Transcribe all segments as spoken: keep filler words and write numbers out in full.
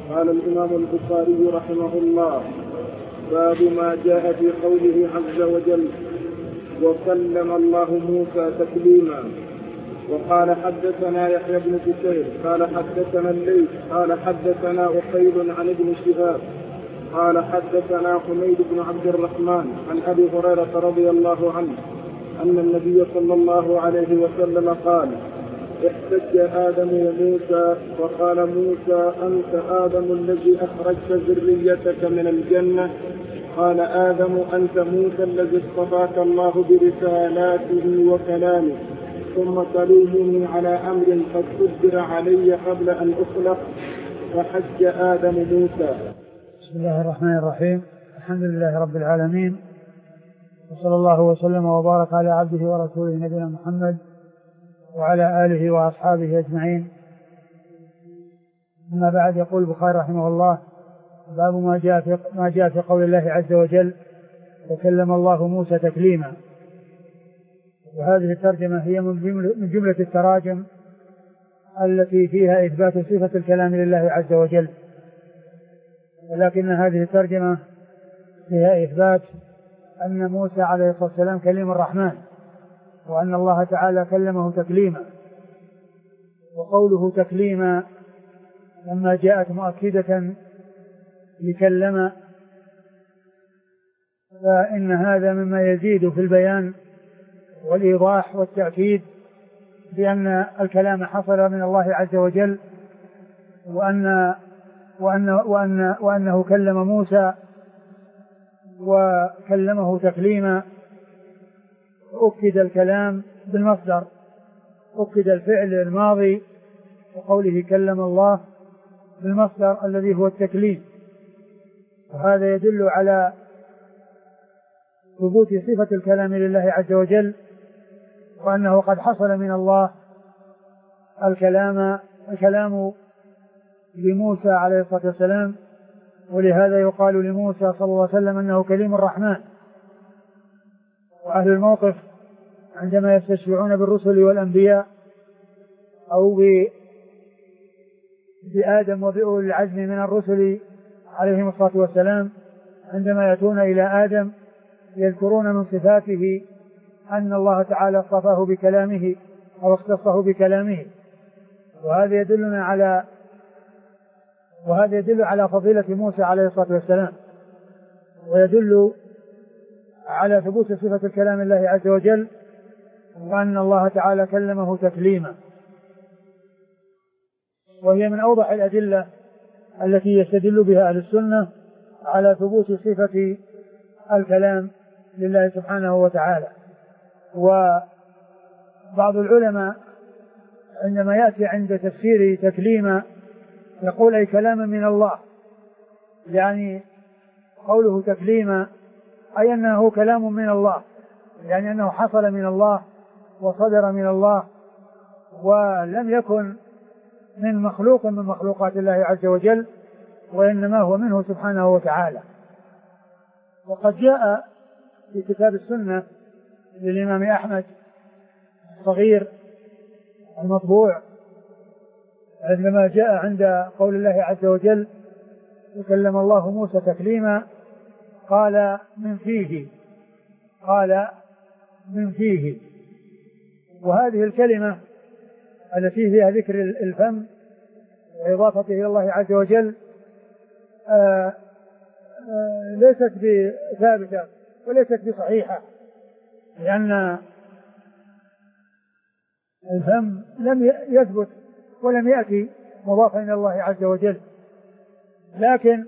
قال الإمام البخاري رحمه الله: باب ما جاء في قوله عز وجل: وكلم الله موسى تكليما. وقال حدثنا يحيى بن بكير قال حدثنا الليث قال حدثنا أقيل عن ابن شهاب قال حدثنا حميد بن عبد الرحمن عن أبي هريرة رضي الله عنه أن النبي صلى الله عليه وسلم قال: احتج آدم وموسى وقال موسى: أنت آدم الذي أخرجت ذريتك من الجنة. قال آدم: أنت موسى الذي اصطفاك الله برسالاته وكلامه، ثم تلومني على أمر قد قدر علي قبل أن أخلق. فحج آدم موسى. بسم الله الرحمن الرحيم. الحمد لله رب العالمين، وصلى الله وسلم وبارك على عبده ورسوله نبينا محمد وعلى آله وأصحابه أجمعين. أما بعد، يقول البخاري رحمه الله: باب ما جاء في ما جاء في قول الله عز وجل: وكلم الله موسى تكليما. وهذه الترجمة هي من جملة التراجم التي فيها إثبات صفة الكلام لله عز وجل، ولكن هذه الترجمة فيها إثبات أن موسى عليه الصلاة والسلام كليم الرحمن، وأن الله تعالى كلمه تكليما. وقوله تكليما لما جاءت مؤكدة لكلم، فإن هذا مما يزيد في البيان والإيضاح والتأكيد بأن الكلام حصل من الله عز وجل، وأن وأن وأن وأنه كلم موسى وكلمه تكليما. أكد الكلام بالمصدر، أكد الفعل الماضي وقوله كلم الله بالمصدر الذي هو التكليم، وهذا يدل على ثبوت صفة الكلام لله عز وجل، وأنه قد حصل من الله الكلام الكلام لموسى عليه الصلاة والسلام. ولهذا يقال لموسى صلى الله عليه وسلم أنه كليم الرحمن. وأهل الموقف عندما يستشفعون بالرسل والأنبياء أو بآدم وبأولي العزم من الرسل عليهم الصلاة والسلام، عندما يأتون إلى آدم يذكرون من صفاته أن الله تعالى اصطفاه بكلامه أو اختصه بكلامه. وهذا يدلنا على وهذا يدل على فضيلة موسى عليه الصلاة والسلام، ويدل على ثبوت صفة الكلام لله عز وجل، وأن الله تعالى كلمه تكليما. وهي من أوضح الأدلة التي يستدل بها أهل السنة على ثبوت صفة الكلام لله سبحانه وتعالى. وبعض العلماء عندما يأتي عند تفسير تكليما يقول: أي كلاما من الله، يعني قوله تكليما أي أنه كلام من الله، يعني أنه حصل من الله وصدر من الله، ولم يكن من مخلوق من مخلوقات الله عز وجل، وإنما هو منه سبحانه وتعالى. وقد جاء في كتاب السنة للإمام أحمد الصغير المطبوع عندما جاء عند قول الله عز وجل: وكلم الله موسى تكليما، قال من فيه قال من فيه وهذه الكلمة التي فيها ذكر الفم وإضافته إلى الله عز وجل آآ آآ ليست بثابتة وليست بصحيحة، لأن الفم لم يثبت ولم يأتي مضافا إلى الله عز وجل. لكن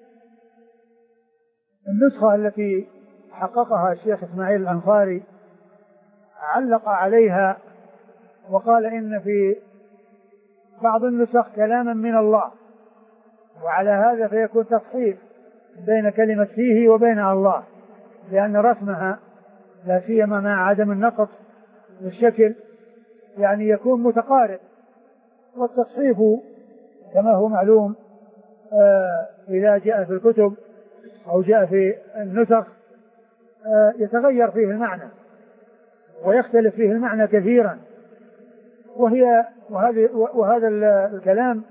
النسخة التي حققها الشيخ إسماعيل الأنصاري علق عليها وقال: إن في بعض النسخ كلاما من الله، وعلى هذا فيكون تصحيح بين كلمة فيه وبين الله، لأن رسمها لا سيما مع عدم النقص والشكل يعني يكون متقارب. والتصحيف كما هو معلوم آه إذا جاء في الكتب أو جاء في النسخ آه يتغير فيه المعنى ويختلف فيه المعنى كثيرا. وهي وهذه وهذا الكلام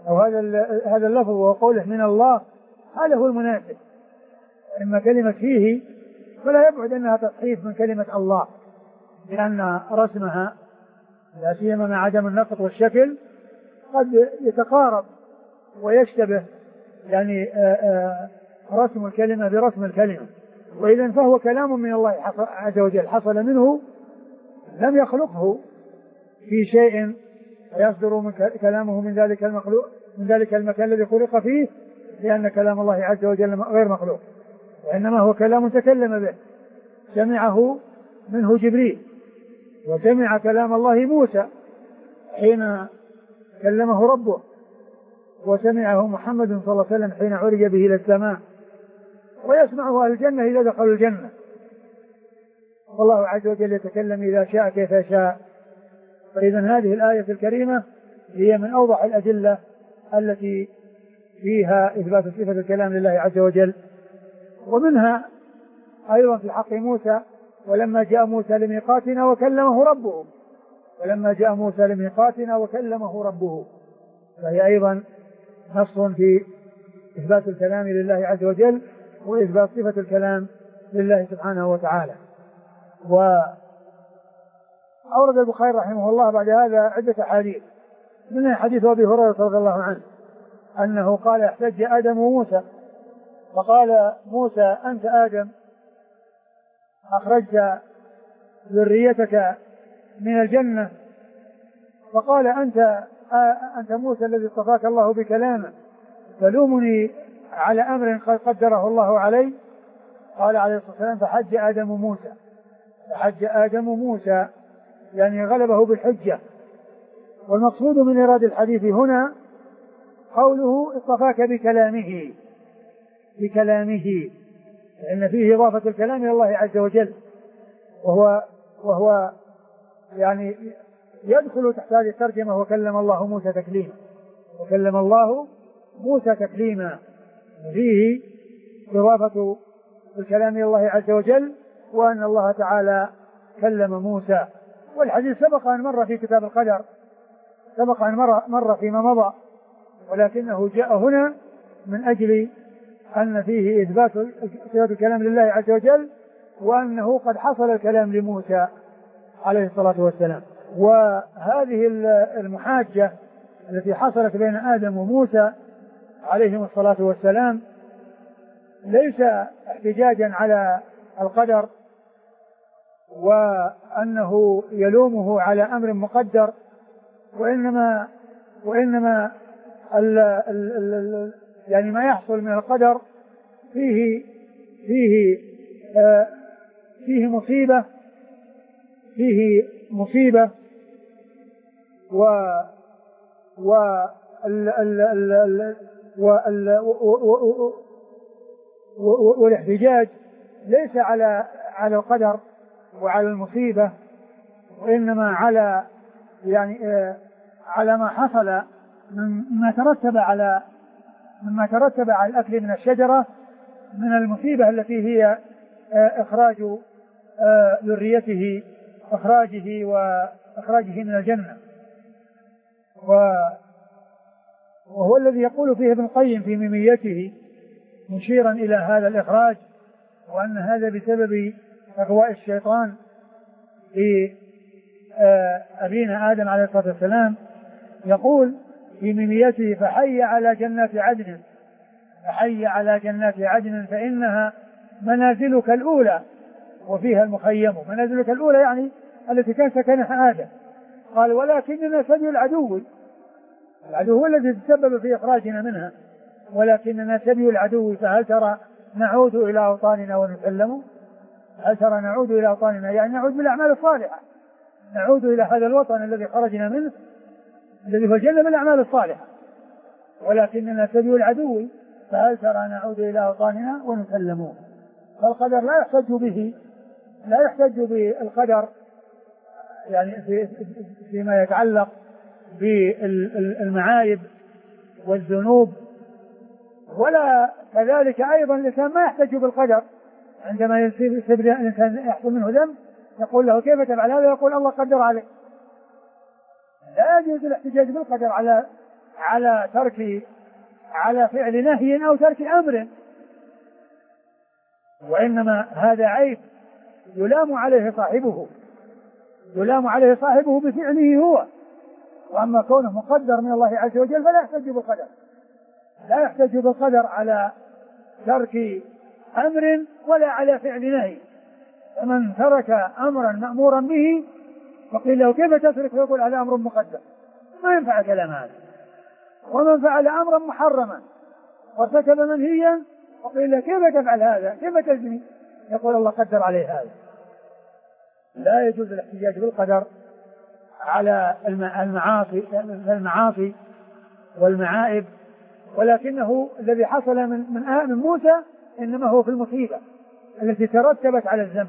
أو هذا هذا اللفظ وقوله من الله هذا هو المناسب. إما كلمة فيه فلا يبعد أنها تصحيف من كلمة الله، لأن رسمها لا سيما مع عدم النقط والشكل قد يتقارب ويشتبه يعني رسم الكلمة برسم الكلمة. وإذن فهو كلام من الله عز وجل حصل منه، لم يخلقه في شيء فيصدر من كلامه من ذلك المخلوق من ذلك المكان الذي خلق فيه، لأن كلام الله عز وجل غير مخلوق، وإنما هو كلام تكلم به سمعه منه جبريل، وسمع كلام الله موسى حين كلمه ربه، وسمعه محمد صلى الله عليه وسلم حين عرج به إلى السماء، ويسمعه أهل الجنة إذا دخلوا الجنة. والله عز وجل يتكلم إذا شاء كيف شاء. فإذا هذه الآية الكريمة هي من أوضح الأدلة التي فيها إثبات صفة الكلام لله عز وجل. ومنها أيضا في حق موسى ولما جاء موسى لميقاتنا وكلمه ربه ولما جاء موسى لميقاتنا وكلمه ربه فهي أيضا نص في إثبات الكلام لله عز وجل وإثبات صفة الكلام لله سبحانه وتعالى. وأورد البخاري رحمه الله بعد هذا عدة حديث، منها حديث أبي هريرة رضي الله عنه أنه قال احتج آدم وموسى فقال موسى أنت آدم أخرجت ذريتك من الجنة، فقال أنت أنت موسى الذي اصطفاك الله بكلامه تلومني على أمر قد قدره الله علي. قال عليه الصلاة والسلام فحج آدم موسى فحج آدم موسى يعني غلبه بالحجة. والمقصود من إيراد الحديث هنا قوله اصطفاك بكلامه بكلامه لأن فيه إضافة الكلام إلى الله عز وجل، وهو وهو يعني يدخل تحت هذه الترجمة وكلم الله موسى تكليما وكلم الله موسى تكليما، فيه إضافة الكلام إلى الله عز وجل وأن الله تعالى كلم موسى. والحديث سبق أن مر في كتاب القدر سبق أن مر, مر فيما مضى، ولكنه جاء هنا من أجل أن فيه إثبات صفة الكلام لله عز وجل وأنه قد حصل الكلام لموسى عليه الصلاة والسلام. وهذه المحاجة التي حصلت بين آدم وموسى عليهم الصلاة والسلام ليس احتجاجا على القدر وأنه يلومه على أمر مقدر، وإنما وإنما ال ال ال يعني ما يحصل من القدر فيه فيه آه فيه مصيبة فيه مصيبة و و ال ال ال وال والاحتجاج ليس على على القدر وعلى المصيبة، وإنما على يعني آه على ما حصل مما ترتب على مما ترتب على الأكل من الشجرة من المصيبة التي هي آه إخراج آه ذريته إخراجه وإخراجه من الجنة. وهو الذي يقول فيه ابن القيم في ميميته مشيرا إلى هذا الإخراج وأن هذا بسبب أغواء الشيطان لأبينا آدم عليه الصلاة والسلام، يقول في ميميته فحي على جنات عدن فحي على جنات عدن فإنها منازلك الأولى وفيها المخيم. منازلك الأولى يعني التي كان سكنها آدم. قال ولكننا سبي العدو العدو هو الذي تسبب في إخراجنا منها، ولكننا سبي العدو فهل ترى نعود إلى أوطاننا ونسلم؟ هل ترى نعود إلى أوطاننا يعني نعود بالأعمال الصالحة، نعود إلى هذا الوطن الذي خرجنا منه الذي هو الجنة بالأعمال الصالحة، ولكننا سبي العدو فهل ترى نعود إلى أوطاننا ونسلم. فالقدر لا يحتج به لا يحتج بالقدر يعني في فيما يتعلق بالمعايب والذنوب، ولا كذلك أيضا الإنسان ما يحتج بالقدر عندما يصيب الإنسان يحصل منه ذنب يقول له كيف تفعل هذا؟ يقول الله قدر عليه. لا يجوز الاحتجاج بالقدر على على ترك على فعل نهي أو ترك أمر، وإنما هذا عيب يلام عليه صاحبه يلام عليه صاحبه بفعله هو. وأما كونه مقدر من الله عز وجل فلا يحتج بالقدر لا يحتج بالقدر على ترك أمر ولا على فعل نهي. فمن ترك أمرا مأمورا به وقيل له كيف تترك فيقول هذا أمر مقدر، ما ينفع كلام هذا. ومن فعل أمرا محرما وارتكب منهيا وقيل له كيف تفعل هذا كيف تزني، يقول الله قدر عليه هذا. لا يجوز الاحتجاج بالقدر على المعاصي المعاصي والمعائب، ولكنه الذي حصل من من موسى إنما هو في المصيبة التي ترتبت على الذنب،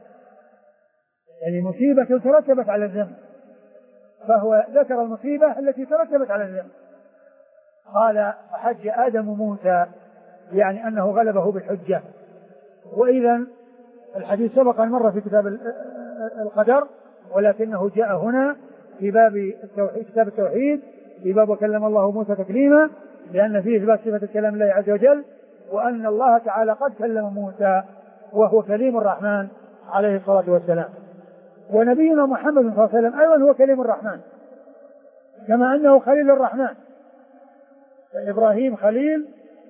يعني مصيبة ترتبت على الذنب، فهو ذكر المصيبة التي ترتبت على الذنب. قال حج آدم موسى يعني أنه غلبه بالحجة. وإذا الحديث سبق مرة في كتاب القدر، ولكنه جاء هنا في باب التوحيد كتاب التوحيد في باب وكلم الله موسى تكليما، لأن فيه إثبات صفة الكلام الله عز وجل، وأن الله تعالى قد كلم موسى وهو كليم الرحمن عليه الصلاة والسلام. ونبينا محمد صلى الله عليه وسلم أيضا هو كليم الرحمن كما أنه خليل الرحمن، فإبراهيم خليل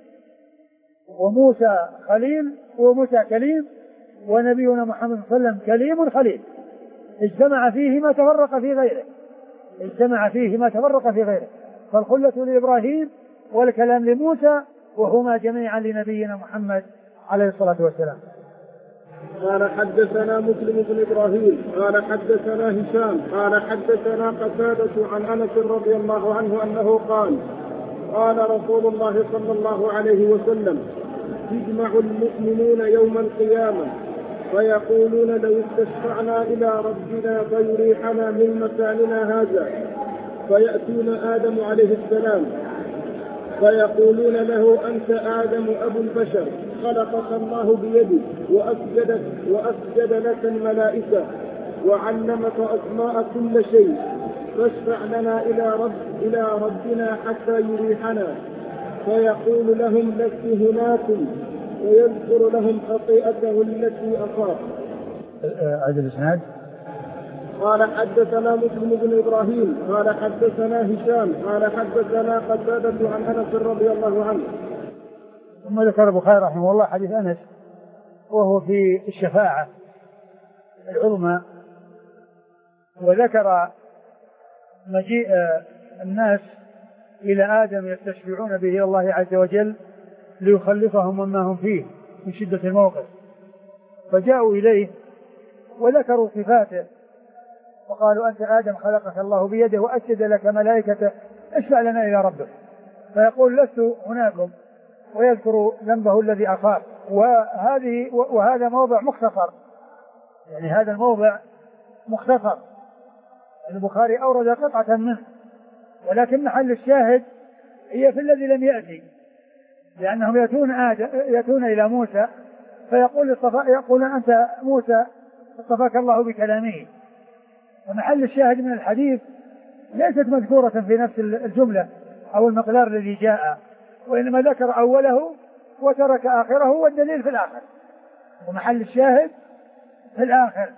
وموسى خليل وموسى كليم، ونبينا محمد صلى الله عليه وسلم كليم خليل، اجتمع فيه ما تفرق في غيره اجتمع فيه ما تفرق في غيره فالخلة لإبراهيم والكلام لموسى، وهما جميعا لنبينا محمد عليه الصلاة والسلام. قال حدثنا مسلم بن إبراهيم قال حدثنا هشام قال حدثنا قتادة عن أنس رضي الله عنه أنه قال قال رسول الله صلى الله عليه وسلم يجمع المؤمنون يوم القيامة فيقولون لو استشفعنا إلى ربنا فيريحنا من مكاننا هذا، فيأتون آدم عليه السلام فيقولون له أنت آدم أبو البشر خلقك الله بيده وأسجد, وأسجد لك الملائكة وعلمك أسماء كل شيء، فاشفع لنا إلى, رب إلى ربنا حتى يريحنا. فيقول لهم لست هناكم ويذكر لهم خطيئته التي أصاب. عدد الإسناد. قال حدثنا مسلم بن إبراهيم قال حدثنا هشام قال حدثنا قتادة عن أنس رضي الله عنه. ثم ذكر البخاري رحمه الله حديث أنس وهو في الشفاعة العظمى، وذكر مجيء الناس إلى آدم يستشفعون به إلى الله عز وجل ليخلصهم مما هم فيه من شدة الموقف، فجاءوا إليه وذكروا صفاته وقالوا أنت آدم خلقك الله بيده وأسجد لك ملائكته اشفع لنا إلى ربك، فيقول لست هناكم ويذكر ذنبه الذي أصاب. وهذه وهذا موضع مختصر، يعني هذا الموضع مختصر، البخاري أورد قطعة منه، ولكن محل الشاهد هي في الذي لم يأتي، لأنهم يأتون آدم يأتون إلى موسى فيقول الصفاء يقول أنت موسى اصطفاك الله بكلامه. ومحل الشاهد من الحديث ليست مذكورة في نفس الجملة أو المقدار الذي جاء، وإنما ذكر أوله وترك آخره، والدليل في الآخر، ومحل الشاهد في الآخر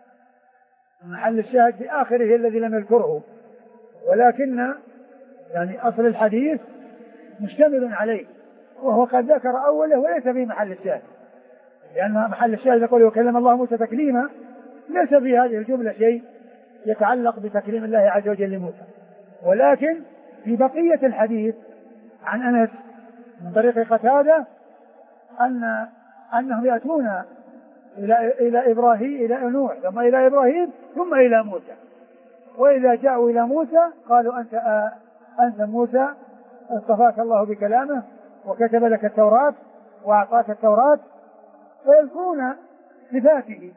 محل الشاهد في آخره الذي لم يذكره، ولكن يعني أصل الحديث مشتمل عليه، وهو قد ذكر أوله وليس في محل الشاهد، لأن محل الشاهد يقول وكلم الله موسى تكليما، ليس في هذه الجملة شيء يتعلق بتكليم الله عز وجل لموسى، ولكن في بقية الحديث عن أنس من طريق قتادة أن أنهم يأتون إلى إلى إبراهيم إلى نوح ثم إلى إبراهيم ثم إلى موسى، وإذا جاءوا إلى موسى قالوا أنت آه أنت موسى اصطفاك الله بكلامه وكتب لك التوراة وأعطاك التوراة، ويذكرون صفاته،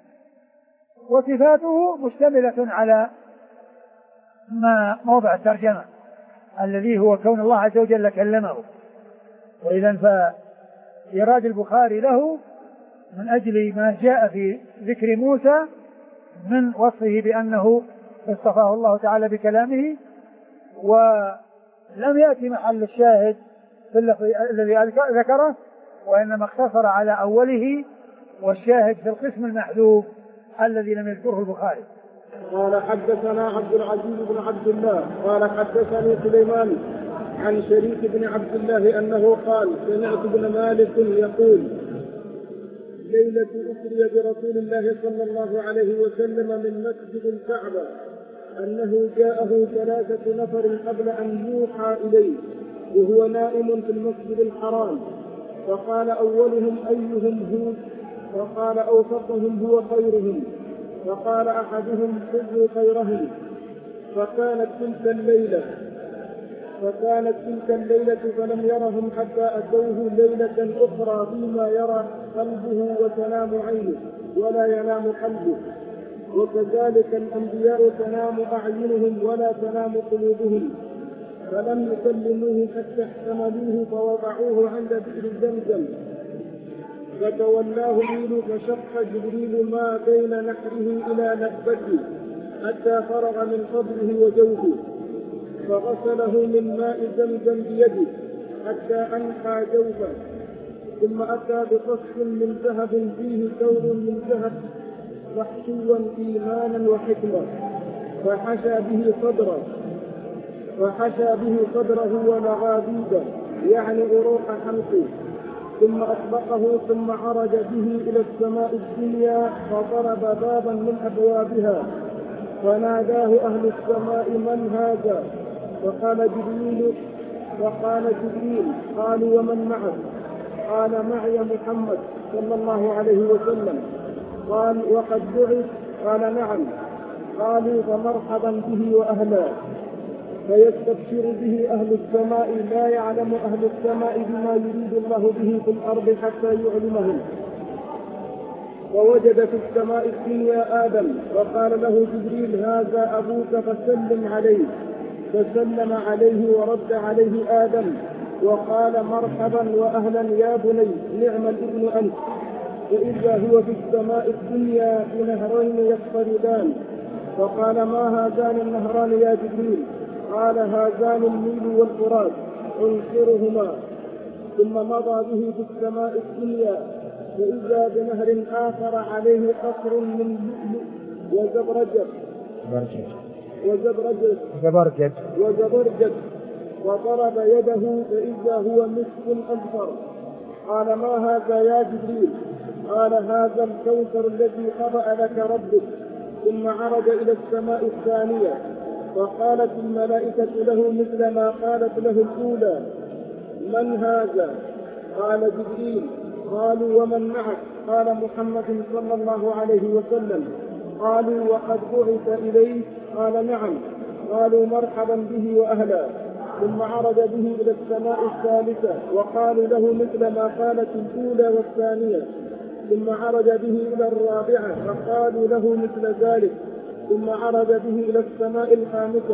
وصفاته مشتملة على ما موضع الترجمة الذي هو كون الله عز وجل كلمه. وإذا فإراد البخاري له من أجل ما جاء في ذكر موسى من وصفه بأنه اصطفاه الله تعالى بكلامه، لم يأتي محل الشاهد في الذي ذكره، وإنما اقتصر على أوله، والشاهد في القسم المحذوف الذي لم يذكره البخاري. قال حدثنا عبد العزيز بن عبد الله قال حدثني سليمان عن شريك بن عبد الله أنه قال سمعت ابن مالك يقول ليلة أسري برسول الله صلى الله عليه وسلم من مسجد الكعبة أنه جاءه ثلاثة نفر قبل أن يوحى إليه وهو نائم في المسجد الحرام، فقال أولهم أيهم هو؟ فقال أوسطهم هو خيرهم، فقال أحدهم خذوا خيرهم. فكانت تلك الليلة فكانت تلك الليلة فلم يرهم حتى أتوه ليلة أخرى فيما يرى قلبه وتنام عينه ولا ينام قلبه، وكذلك الأنبياء تنام أعينهم ولا تنام قلوبهم، فلم يكلموه حتى احتملوه فوضعوه عند بئر زمزم، فتولاه ميل فشق جبريل ما بين نحره إلى نكبته حتى فرغ من قبره وجوفه، فغسله من ماء زمزم بيده حتى أنحى جوفه، ثم أتى بقص من ذهب فيه ثور من ذهب محشوا إيمانا وحكمة، فحشى به صدره فحشى به صدره ولغابيبه يعني أروق حلقه، ثم أطبقه ثم عرج به إلى السماء الدنيا فضرب بابا من أبوابها، فناداه أهل السماء من هذا؟ فقال جبريل فقال جبريل قالوا ومن معك؟ قال معي محمد صلى الله عليه وسلم. قال وقد بعث؟ قال نعم. قالوا فمرحبا به وأهلا، فيستبشر به أهل السماء لا يعلم أهل السماء بما يريد الله به في الأرض حتى يعلمهم. ووجد في السماء الدنيا آدم فقال له جبريل هذا أبوك فسلم عليه، فسلم عليه ورد عليه آدم وقال مرحبا وأهلا يا بني نعم الابن أنت. فإذا هو في السماء الدنيا بنهرين يقتربان، فقال ما هذان النهران يا جبريل؟ قال هذان النيل والفرات انصرهما. ثم مضى به في السماء الدنيا فإذا بنهر آخر عليه قصر من لؤلؤ وزبرجد وزبرجد زبرجد وزبرجد وضرب يده فإذا هو مسك أزفر. قال ما هذا يا جبريل؟ قال هذا الكوثر الذي خبأ لك ربك. ثم عرج إلى السماء الثانية فقالت الملائكة له مثل ما قالت له الأولى من هذا؟ قال جبريل. قالوا ومن معك؟ قال محمد صلى الله عليه وسلم. قالوا وقد بعث إليه؟ قال نعم. قالوا مرحبا به وأهلا. ثم عرج به إلى السماء الثالثة وقالوا له مثل ما قالت الأولى والثانية. ثم عرج به إلى الرابعة فقالوا له مثل ذلك. ثم عرج به إلى السماء الخامسة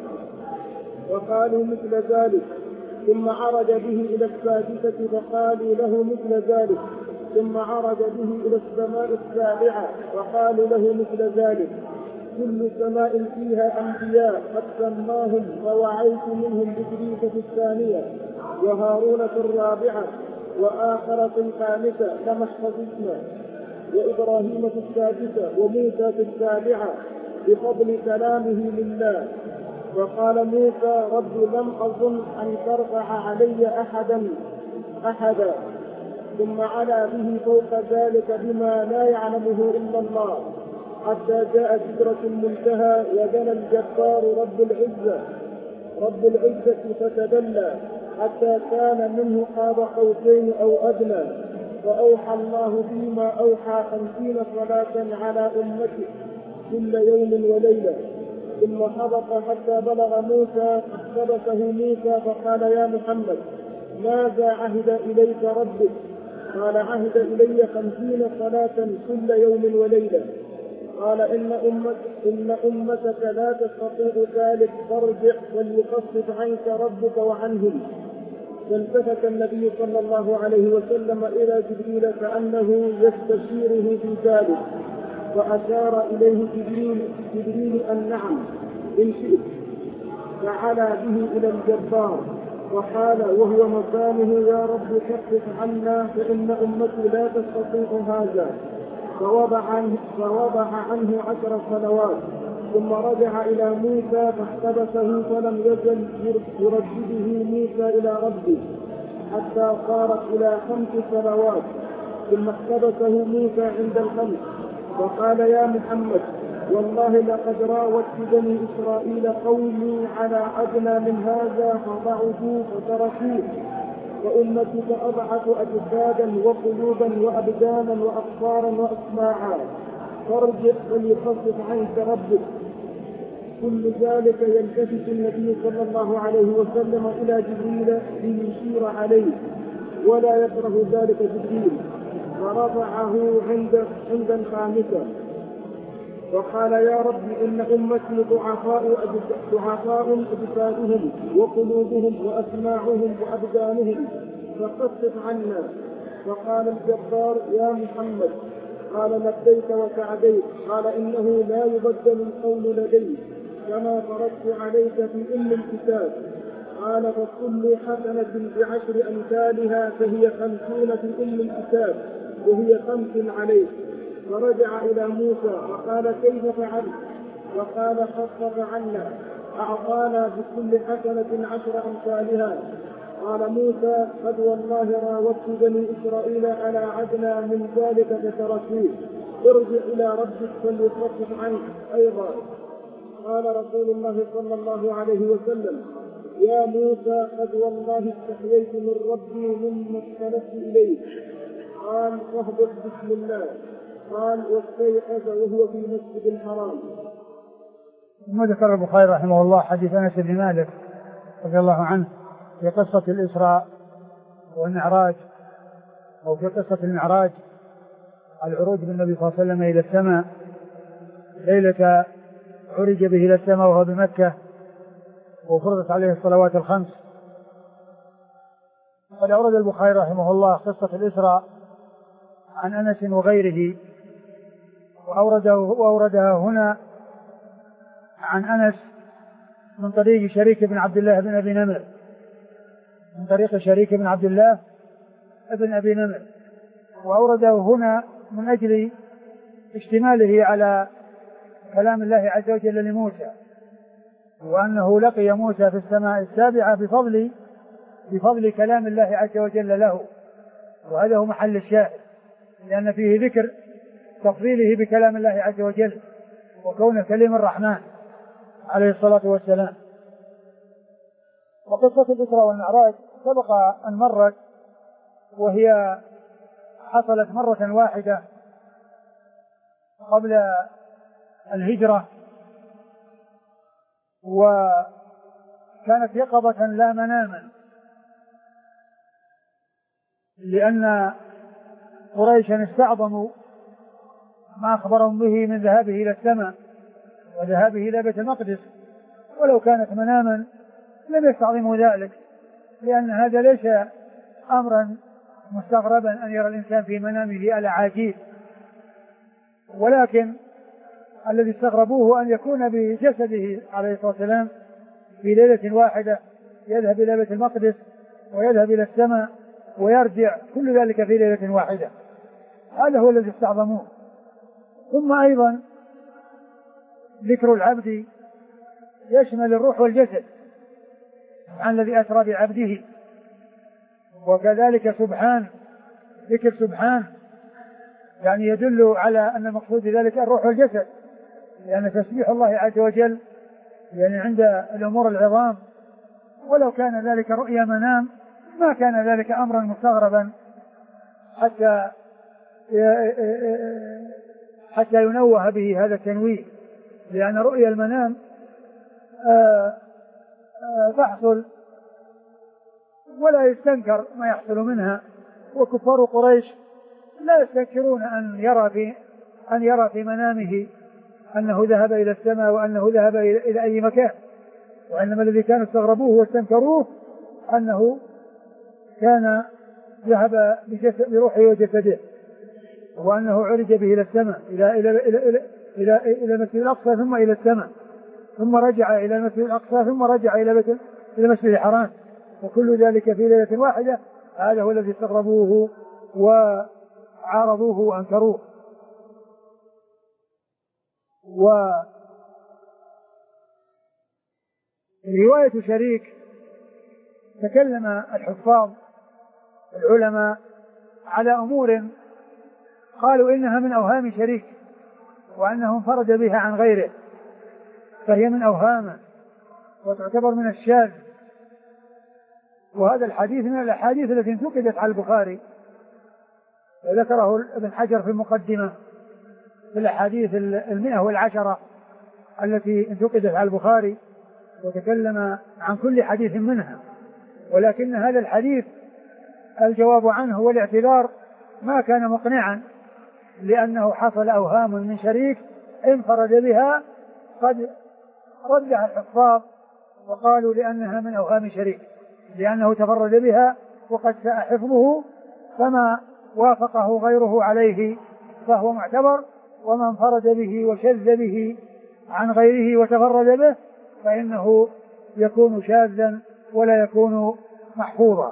وقالوا مثل ذلك. ثم عرج به إلى السادسة فقالوا له مثل ذلك. ثم عرج به إلى السماء السابعة وقالوا له مثل ذلك. كل سماء فيها أنبياء قد سماهم فوعيت منهم إدريس في الثانية وهارون في الرابعة وآخر في الخامسة لما احفظنا وإبراهيم في السادسة وموسى في السابعة بفضل كلامه لله. وقال موسى رب لم أظن أن ترفع علي أحدا أحدا ثم علا به فوق ذلك بما لا يعلمه إلا الله حتى جاء سدرة المنتهى ودنا الجبار رب العزة رب العزة فتدلى حتى كان منه قاب قوسين أو أدنى. فأوحى الله فيما أوحى خمسين صلاة على أمته كل يوم وليلة. ثم حبط حتى بلغ موسى فاقتبسه موسى فقال يا محمد ماذا عهد إليك ربك؟ قال عهد إلي خمسين صلاة كل يوم وليلة. قال إن, أمت إن أمتك لا تستطيع ذلك فارجع وليخفف عنك ربك وعنهم. فالتفت النبي صلى الله عليه وسلم إلى جبريل كأنه يستشيره في ذلك فأشار إليه جبريل, جبريل أن نعم إن شئت. فعلى به إلى الجبار وقال وهو مكانه يا رب خفف عنا فإن أمتي لا تستطيع هذا، فوضع عنه, فوضع عنه عشر صلوات، ثم رجع إلى موسى فاحتبسه فلم يزل يردده موسى إلى ربه حتى صارت إلى خمس صلوات، ثم احتبسه موسى عند الخمس وقال يا محمد والله لقد راودت بني إسرائيل قومي على أدنى من هذا فضعفوا فتركوه، وأمتك أضعف أجسادا وقلوبا وأبدانا وأبصارا وأسماعا، فارجع فليخفف عنك ربك. كل ذلك يلتفت النبي صلى الله عليه وسلم إلى جبريل ليشير عليه ولا يكره ذلك جبريل، فرفعه عند عند الخامسة وقال يا رب إن أمتي ضعفاء ضعفاء أجسادهم وقلوبهم وأسماعهم وأبدانهم فخفف عنا. فقال الجبار يا محمد قال لبيك وسعديك، قال إنه لا يبدل القول لدي كما فرضت عليك في أم الكتاب. قال فكل حسنة بعشر أمثالها فهي خمسون في أم الكتاب وهي خمس عليك. فرجع إلى موسى وقال كيف فعلت؟ وقال خفف عنا أعطانا بكل حسنة عشر أمثالها. قال موسى قد والله راودت بني إسرائيل على عدنا من ذلك فتركوه، ارجع إلى ربك فليخفف عنك أيضا. قال رسول الله صلى الله عليه وسلم يا موسى قد والله استحييت من ربي مما اختلفت إليه. قال فاهبط بسم الله. قال واستيقظ وهو في مسجد الحرام. ثم ذكر البخاري رحمه الله حديث أنس بن مالك رضي الله عنه في قصة الإسراء والمعراج، أو في قصة المعراج العروج بالنبي صلى الله عليه وسلم إلى السماء ليلة عرج به إلى السماء وهو بمكة وفرضت عليه الصلوات الخمس. قد أورد البخاري رحمه الله قصة الإسراء عن أنس وغيره، وأورده وأوردها هنا عن أنس من طريق شريك بن عبد الله بن أبي نمر من طريق شريك بن عبد الله بن أبي نمر وأورده هنا من أجل اشتماله على كلام الله عز وجل لموسى، وأنه لقي موسى في السماء السابعة بفضل بفضل كلام الله عز وجل له، وهذا هو محل الشاهد، لأن فيه ذكر تفضيله بكلام الله عز وجل وكونه كلام الرحمن عليه الصلاة والسلام. وقصة الإسراء والمعراج سبق أن مرت، وهي حصلت مرة واحدة قبل الهجرة، وكانت يقظة لا مناما، لأن قريشا استعظموا ما أخبرهم به من ذهابه إلى السماء وذهابه إلى بيت المقدس، ولو كانت مناما لم يستعظموا ذلك، لأن هذا ليس أمرا مستغربا أن يرى الإنسان في منامه الأعاجيب، ولكن الذي استغربوه أن يكون بجسده عليه الصلاة والسلام في ليلة واحدة يذهب إلى بيت المقدس ويذهب إلى السماء ويرجع، كل ذلك في ليلة واحدة، هذا هو الذي استعظموه. ثم أيضا ذكر العبد يشمل الروح والجسد عن الذي أسرى بعبده، وكذلك سبحان، ذكر سبحان يعني يدل على أن المقصود ذلك الروح والجسد، لأن تسبيح الله عز وجل يعني عند الأمور العظام، ولو كان ذلك رؤيا منام ما كان ذلك أمرا مستغربا حتى حتى ينوه به هذا التنويه، لأن رؤيا المنام تحصل ولا يستنكر ما يحصل منها، وكفار قريش لا يستنكرون أن يرى في أن يرى في منامه أنه ذهب إلى السماء وأنه ذهب إلى أي مكان، وإنما الذي كانوا استغربوه واستنكروه أنه كان ذهب بروحه وجسده، وأنه عرج به إلى السماء إلى إلى إلى إلى إلى, إلى المسجد الأقصى ثم إلى السماء، ثم رجع إلى المسجد الأقصى ثم رجع إلى بيت إلى المسجد الحرام، وكل ذلك في ليلة واحدة. هذا هو الذي استغربوه وعارضوه وأنكروه. ورواية شريك تكلم الحفاظ العلماء على أمور قالوا إنها من أوهام شريك وأنه انفرد بها عن غيره، فهي من أوهامه وتعتبر من الشاذ. وهذا الحديث من الأحاديث التي انتقدت على البخاري، وذكره ابن حجر في المقدمة في الأحاديث المئة والعشرة التي انتقدت على البخاري، وتكلم عن كل حديث منها. ولكن هذا الحديث الجواب عنه والاعتذار ما كان مقنعا، لأنه حصل أوهام من شريك انفرد بها قد ردها الحفاظ وقالوا لأنها من أوهام شريك، لأنه تفرد بها وقد ساء حفظه، فما وافقه غيره عليه فهو معتبر، وما انفرد به وشذ به عن غيره وتفرد به فإنه يكون شاذا ولا يكون محفوظا.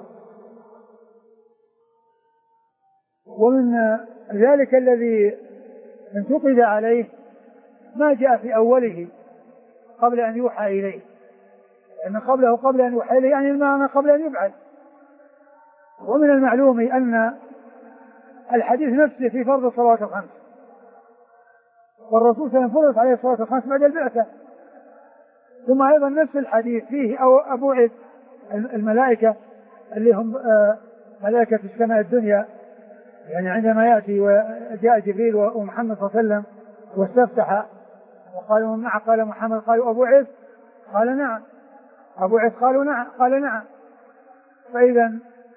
ومن ذلك الذي انتقد عليه ما جاء في أوله قبل أن يوحى إليه، لأن قبله قبل أن يوحى إليه يعني المعنى قبل أن يبعث. ومن المعلوم أن الحديث نفسه في فرض الصلوات الخمس، والرسول صلى الله عليه وسلم فرض عليه الصلاة الخمس بعد البعثة. ثم أيضا نفس الحديث فيه أو أبوعث الملائكة اللي هم ملائكة السماء الدنيا، يعني عندما يأتي وجاء جبريل ومحمد صلى الله عليه وسلم واستفتح وقالوا من معه قال محمد، قالوا أبوعث قال نعم، أبوعث قالوا نعم قال نعم. فإذا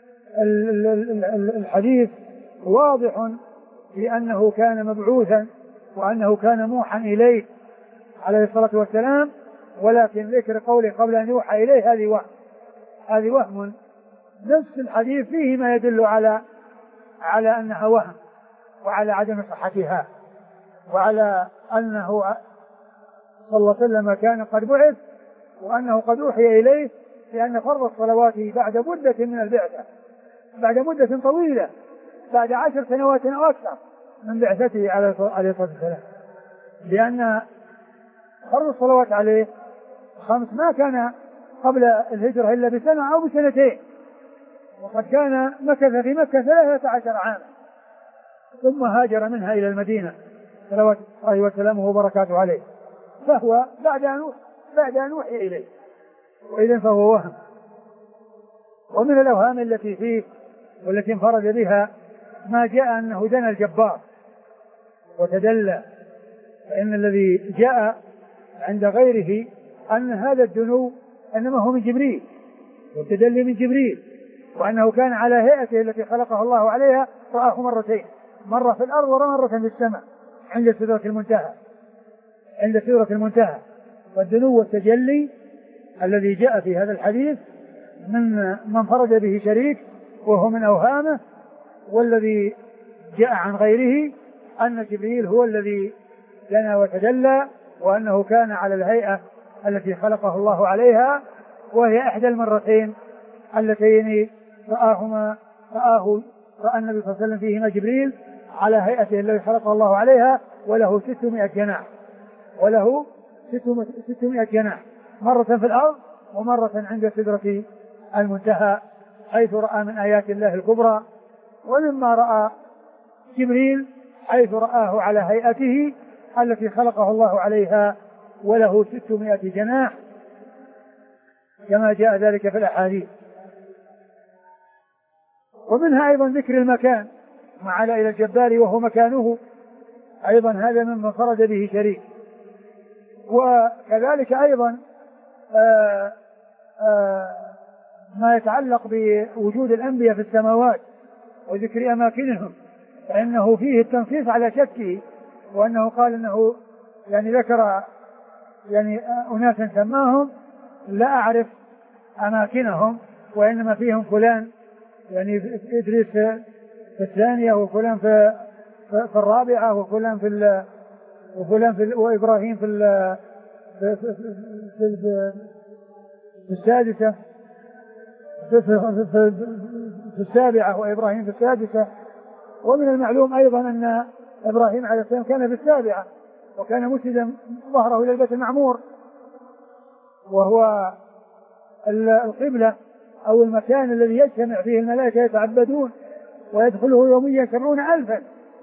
الحديث واضح لأنه كان مبعوثا وأنه كان موحى إليه عليه الصلاة والسلام، ولكن ذكر قوله قبل أن يوحى إليه هذه وهم هذه وهم نفس الحديث فيه ما يدل على على أنها وهم وعلى عدم صحتها، وعلى أنه صلى الله عليه وسلم كان قد بعث وأنه قد أوحي إليه، لأن فرض الصلوات بعد مدة من البعثة، بعد مدة طويلة، بعد عشر سنوات أو أكثر من بعثته عليه الصلاة والسلام، لأن فرض الصلوات عليه خمس ما كان قبل الهجرة إلا بسنة أو بسنتين، وقد كان مكث في مكة ثلاثة عشر عاما ثم هاجر منها إلى المدينة صلوات الله وسلامه وبركاته عليه، فهو بعد أن بعد أن وحي إليه، وإذن فهو وهم. ومن الأوهام التي فيه والتي انفرد بها ما جاء أنه دنا الجبار وتدلى، فإن الذي جاء عند غيره أن هذا الدنو إنما هو من جبريل والتدلي من جبريل، وأنه كان على هيئته التي خلقه الله عليها رآه مرتين، مرة في الأرض ومرة في السماء عند سدرة المنتهى عند سدرة المنتهى. والدنو والتجلي الذي جاء في هذا الحديث من من فرد به شريك وهو من أوهامه، والذي جاء عن غيره أن جبريل هو الذي لنا وتجلى، وأنه كان على الهيئة التي خلقه الله عليها، وهي إحدى المرتين اللتين رآهما رآه رأى النبي صلى الله عليه وسلم فيهما جبريل على هيئته التي خلقه الله عليها، وله ستمائة جناح وله ستمائة جناح، مرة في الأرض ومرة عند سدرة المنتهى حيث رأى من آيات الله الكبرى. ومما رأى جبريل حيث رآه على هيئته التي خلقه الله عليها وله ستمائة جناح كما جاء ذلك في الأحاديث. ومنها أيضا ذكر المكان ما علا إلى الجبار وهو مكانه، أيضا هذا مما فرد به شريك. وكذلك أيضا آآ آآ ما يتعلق بوجود الأنبياء في السماوات وذكر أماكنهم، فإنه فيه التنصيص على شكه، وأنه قال أنه يعني ذكر يعني أناسا سماهم لا أعرف أماكنهم، وإنما فيهم فلان يعني في إدريس في الثانية، وفلان في في الرابعة، وفلان في وفلان في وإبراهيم في في, في, في, في, في السادسة في, في, في, في السابعة وإبراهيم في السادسة. ومن المعلوم أيضا أن إبراهيم عليه السلام كان في السابعة وكان مسجدا ظهره إلى البيت المعمور، وهو القبلة أو المكان الذي يجتمع فيه الملائكة يتعبدون ويدخله يوميا سبعون ألفا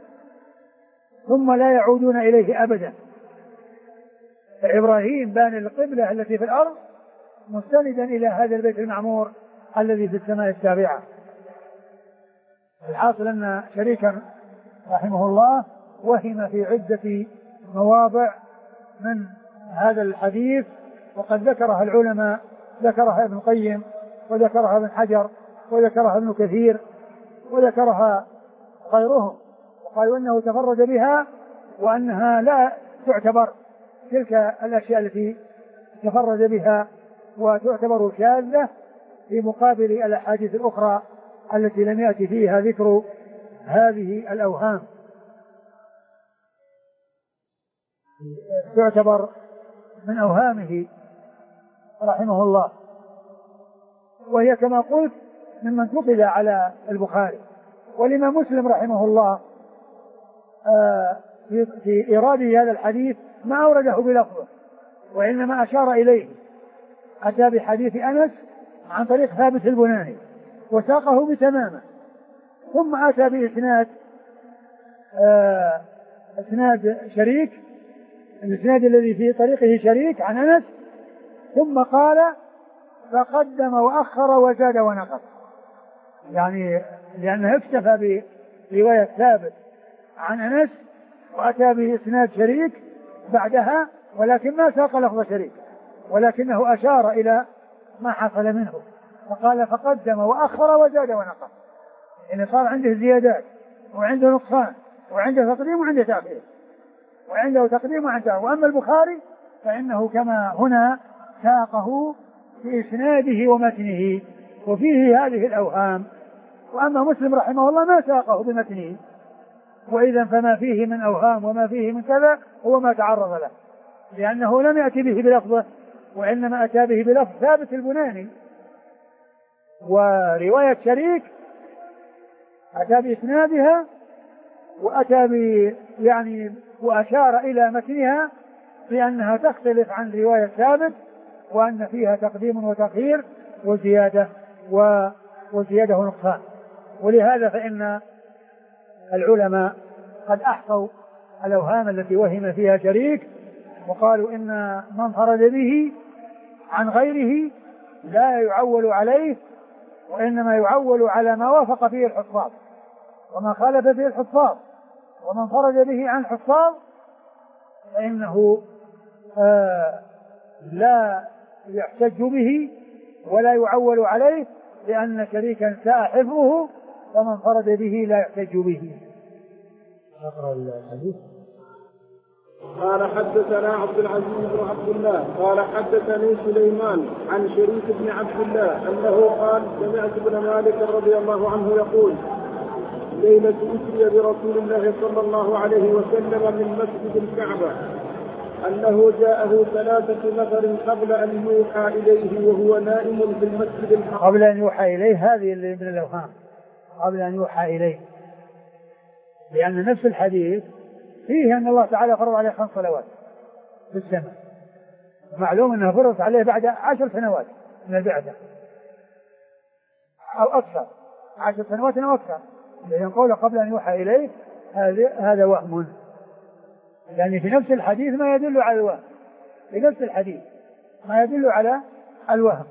ثم لا يعودون إليه أبدا. فإبراهيم بان القبلة التي في الأرض مستندا إلى هذا البيت المعمور الذي في السماء السابعة. الحاصل أن شريكا رحمه الله وهم في عدة مواضع من هذا الحديث، وقد ذكرها العلماء، ذكرها ابن القيم وذكرها ابن حجر وذكرها ابن كثير وذكرها غيرهم، وقالوا انه تفرد بها وانها لا تعتبر تلك الاشياء التي تفرد بها وتعتبر شاذة في مقابل الاحاديث الاخرى التي لم يأتي فيها ذكر هذه الاوهام، تعتبر من اوهامه رحمه الله، وهي كما قلت ممن نقل على البخاري. ولما مسلم رحمه الله في, في إيراده هذا الحديث ما أورده بلفظه وإنما أشار إليه، أتى بحديث أنس عن طريق ثابت البناني وساقه بتمامه، ثم أتى بإسناد إسناد شريك، الإسناد الذي في طريقه شريك عن أنس، ثم قال فقدم وأخر وزاد ونقص، يعني لأنه اكتفى برواية ثابت عن أنس وأتى بإسناد شريك بعدها، ولكن ما ساق لفظ شريك، ولكنه أشار إلى ما حصل منه فقال فقدم وأخر وزاد ونقص، يعني صار عنده زيادات وعنده نقصان وعنده تقديم وعنده تأخير، وعنده تقديم وعنده تأخير. وأما البخاري فإنه كما هنا ساقه في إسناده ومتنه وفيه هذه الأوهام، وأما مسلم رحمه الله ما ساقه بمتنه، وإذا فما فيه من أوهام وما فيه من كذا هو ما تعرض له، لأنه لم يأتي به بلفظه وإنما أتى به بلفظ ثابت البناني. ورواية شريك أتى بإسنادها وأتى ب يعني وأشار إلى متنها بأنها تختلف عن رواية ثابت، وأن فيها تقديم وتأخير وزيادة وزيادة ونقصان. ولهذا فإن العلماء قد أحصوا الأوهام التي وهم فيها شريك، وقالوا إن من فرد به عن غيره لا يعول عليه، وإنما يعول على ما وافق فيه الحفاظ وما خالف فيه الحفاظ، ومن فرد به عن حفاظ فإنه آه لا يحتج به ولا يعول عليه، لأن شريكا ساء حفظه، ومن فرد به لا يحتج به. أقرأ الحديث. قال حدثنا عبد العزيز بن عبد الله قال حدثني سليمان عن شريك بن عبد الله أنه قال سمعت ابن مالك رضي الله عنه يقول ليلة أسري برسول الله صلى الله عليه وسلم من مسجد الكعبة أنه جاءه ثلاثة نفر قبل أن يوحى إليه وهو نائم في المسجد الحرام. قبل أن يوحى إليه هذه اللي من الأوهام، قبل أن يوحى إليه، لأن نفس الحديث فيه أن الله تعالى فرض عليه خمس صلوات في السنة، معلوم أنه فرض عليه بعد عشر سنوات من البعثة أو أكثر، عشر سنوات أو أكثر، لأن قوله قبل أن يوحى إليه هذا وهم، يعني في نفس الحديث ما يدل على الوهم، في نفس الحديث ما يدل على الوهم.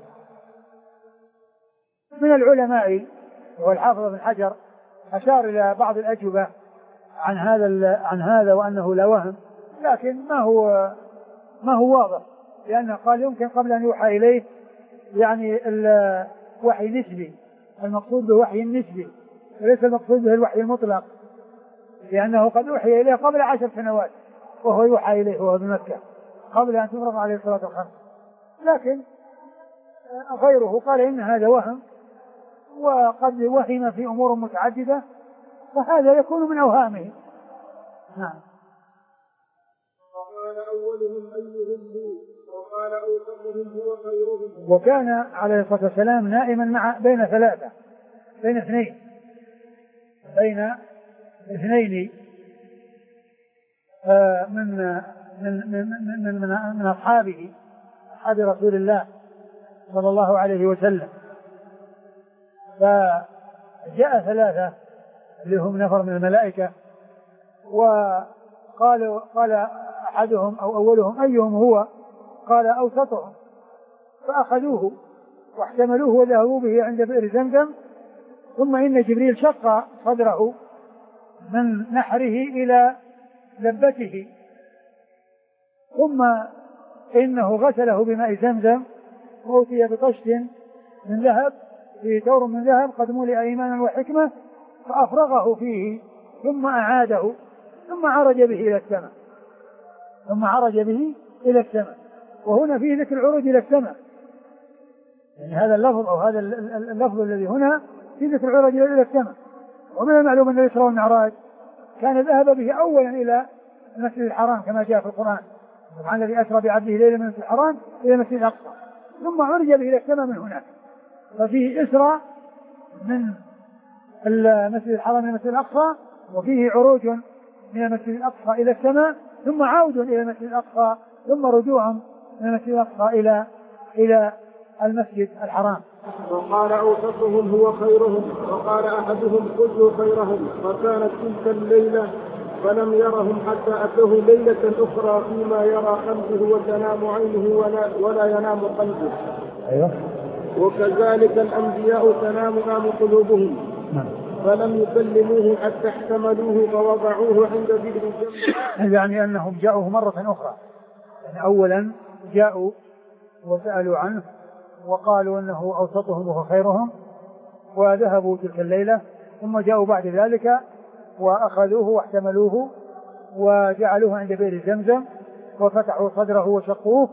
من العلماء والحافظ بن حجر أشار إلى بعض الأجوبة عن هذا عن هذا وأنه لا وهم، لكن ما هو ما هو واضح، لأنه قال يمكن قبل أن يوحى إليه يعني الوحي نسبي، المقصود به وحي نسبي وليس المقصود به الوحي المطلق، لأنه قد يوحي إليه قبل عشر سنوات وهو يوحى إليه وهو بمكة قبل أن تفرض عليه الصلاة والسلام، لكن غيره قال إن هذا وهم وقد وهم في أمور متعددة، فهذا يكون من أوهامه. نعم. وقال أولهم أيهم هو أوسطهم هو خيرهم. وكان عليه الصلاة والسلام نائما مع بين ثلاثة بين اثنين بين اثنين من من من من, من, من أصحابه أصحاب رسول الله صلى الله عليه وسلم. فجاء ثلاثة اللي هم نفر من الملائكة وقالوا قال أحدهم أو أولهم أيهم هو؟ قال أوسطهم، فأخذوه واحتملوه وذهبوا به عند بئر زمزم. ثم إن جبريل شق صدره من نحره إلى لبته، ثم إنه غسله بماء زمزم وأتي بطشت من ذهب في ثور من ذهب قد ملئ إيمانا وحكمة فأفرغه فيه ثم أعاده ثم عرج به إلى السماء ثم عرج به إلى السماء. وهنا فيه ذكر العروج إلى السماء، يعني هذا اللفظ أو هذا اللفظ الذي هنا في ذكر العروج إلى السماء. ومن المعلوم أن الإسراء والمعراج كان ذهب به أولا إلى المسجد الحرام كما جاء في القرآن، سبحان الذي أسرى بعبده ليلا من المسجد الحرام إلى المسجد الأقصى ثم عرج به إلى السماء من هناك. ففيه إسراء من المسجد الحرام إلى المسجد الأقصى، وفيه عروج من المسجد الأقصى إلى السماء، ثم عود إلى المسجد الأقصى، ثم رجوع من المسجد الأقصى إلى إلى المسجد الحرام. وقال أوسطهم هو خيرهم، وقال أحدهم كل خيرهم. فكانت تلك الليلة فلم يرهم حتى أتوه ليلة أخرى فيما يرى قلبه وتنام عينه ولا, ولا ينام قلبه. أيوة. وكذلك الأنبياء تنام نام قلوبهم. نعم. فلم يكلموه حتى احتملوه فوضعوه عند بئر زمزم. يعني أنهم جاءوه مرة أخرى، يعني أولا جاءوا وسألوا عنه وقالوا أنه أوسطهم وخيرهم وذهبوا تلك الليلة، ثم جاءوا بعد ذلك وأخذوه واحتملوه وجعلوه عند بئر زمزم وفتحوا صدره وشقوه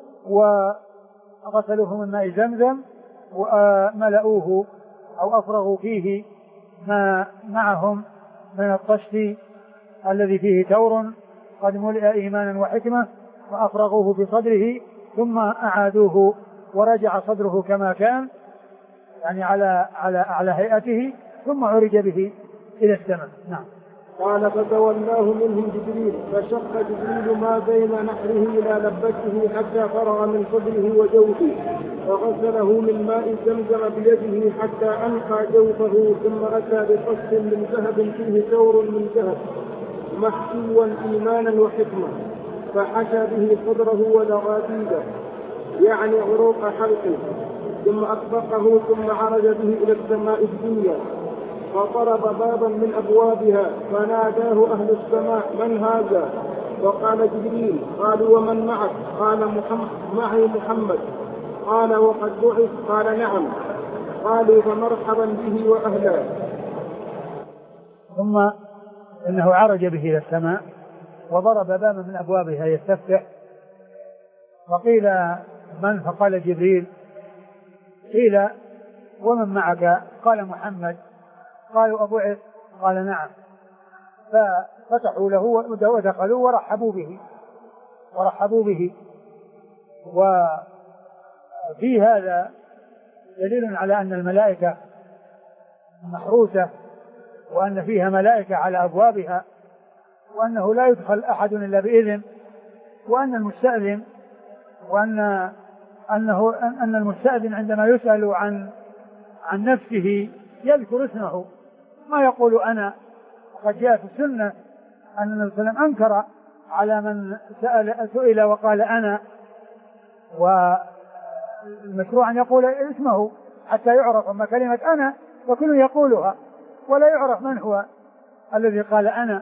وغسلوه من ماء زمزم وملأوه أو أفرغوا فيه ما معهم من الطشت الذي فيه ثور قد ملئ إيمانا وحكمة فأفرغوه في صدره ثم أعادوه ورجع صدره كما كان، يعني على على على هيئته، ثم عرج به إلى السماء. نعم. قال فتولاه منهم جبريل فشق جبريل ما بين نحره إلى لبته حتى فرغ من صدره وجوفه فغسله من ماء زمزم بيده حتى أنقى جوفه، ثم أتى بقص من ذهب فيه ثور من ذهب محشوا إيمانا وحكمة فحشى به صدره ولغاديده يعني عروق حلقه، ثم أطبقه ثم عرج به إلى السماء الدنيا فضرب بابا من أبوابها فناداه أهل السماء من هذا؟ فقال جبريل. قالوا ومن معك؟ قال محمد معي محمد. قال وقد بعث؟ قال نعم. قالوا فمرحبا به وأهلا. ثم إنه عرج به إلى السماء وضرب بابا من أبوابها يستفتح، فقيل من؟ فقال جبريل. قيل ومن معك؟ قال محمد. قالوا أبعث؟ قال نعم. ففتحوا له ودخلوا ورحبوا به ورحبوا به وفي هذا دليل على أن الملائكة محروسة وأن فيها ملائكة على أبوابها، وأنه لا يدخل أحد إلا بإذن، وأن المستأذن وأن أنه أن المستأذن عندما يسأل عن عن نفسه يذكر اسمه ما يقول أنا. وقد جاء في السنة أن النبي صلى الله عليه وسلم أنكر على من سأل سئل وقال أنا، والمشروع أن يقول اسمه حتى يعرف. أما كلمة أنا وكل يقولها ولا يعرف من هو الذي قال أنا.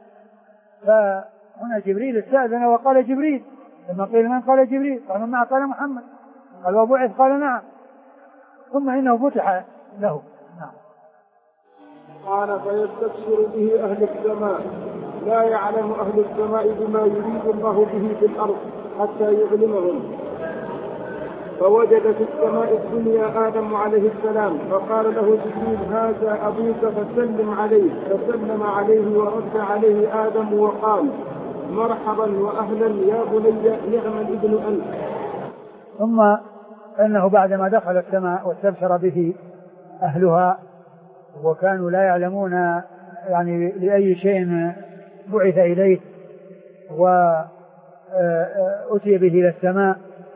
فهنا جبريل استأذن وقال جبريل، لما قيل من؟ قال جبريل. قال من معه؟ قال محمد. قال وبعث؟ قال نعم. ثم إنه فتح له. نعم. قال فيستبشر به أهل السماء لا يعلم أهل السماء بما يريد الله به في الأرض حتى يظلمهم. فوجد في السماء الدنيا آدم عليه السلام فقال له جبريل هذا أبوك فسلم عليه، فسلم عليه ورد عليه آدم وقال مرحبا وأهلا يا بني نعم الابن أنت. ثم أنه بعدما دخل السماء واستبشر به أهلها وكانوا لا يعلمون يعني لأي شيء بعث إليه وأتي به إلى السماء،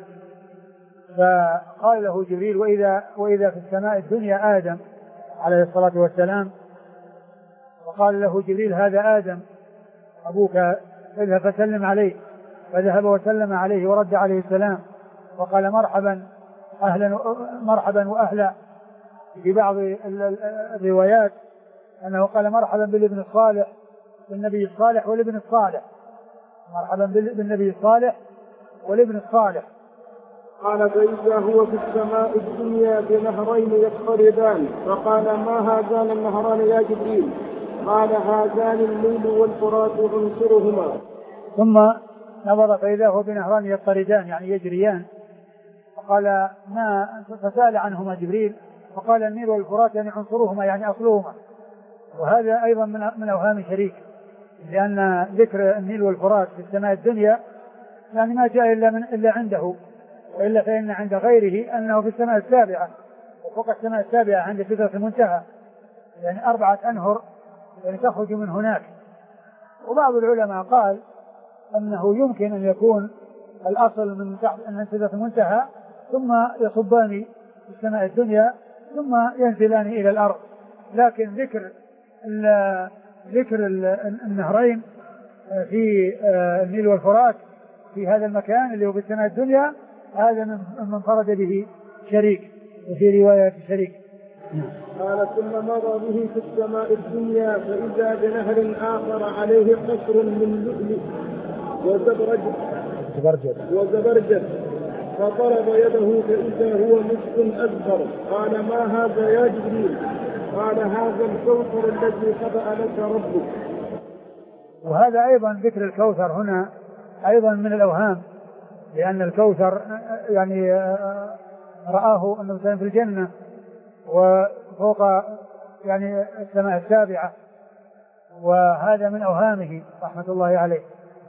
فقال له جبريل وإذا, وإذا في السماء الدنيا آدم عليه الصلاة والسلام، وقال له جبريل هذا آدم أبوك اذهب فسلم عليه، فذهب وسلم عليه ورد عليه السلام وقال مرحبا أهلا مرحبا وأهلا. في بعض الروايات أنه قال مرحبا بالابن الصالح بالنبي الصالح والابن الصالح، مرحبا بالنبي الصالح والابن الصالح. قال فإذا هو في السماء الدنيا بنهرين يقتربان، فقال ما هذان النهران يا جبريل؟ قال هذان النيل والفرات عنصرهما. ثم نظر فإذا هو بنهران يضطردان يعني يجريان، فقال ما فسأل عنهما جبريل فقال النيل والفرات يعني عنصرهما يعني أصلهما. وهذا أيضا من أوهام شريك، لأن ذكر النيل والفرات في السماء الدنيا يعني ما جاء إلا, من إلا عنده، وإلا فإن عند غيره أنه في السماء السابعة وفوق السماء السابعة عند سدرة المنتهى، يعني أربعة أنهر يعني تخرج من هناك. وبعض العلماء قال أنه يمكن أن يكون الأصل من تحت من سدرة المنتهى ثم يصبان في السماء الدنيا ثم ينزلان إلى الأرض، لكن ذكر ذكر النهرين في النيل والفرات في هذا المكان اللي هو في السماء الدنيا هذا من انفرد به شريك، وفي رواية شريك. قال ثم مضى به في السماء الدنيا فإذا بنهر آخر عليه قصر من لؤلؤ وزبرجد وزبرجد فضرب يده فإذا هو مسك أزهر. قال ما هذا يا جبريل؟ قال هذا الكوثر الذي خبأ لك ربك. وهذا أيضا ذكر الكوثر هنا أيضا من الأوهام، لأن الكوثر يعني رآه أنه في الجنة وفوق يعني السماء السابعة، وهذا من أوهامه رحمة الله عليه.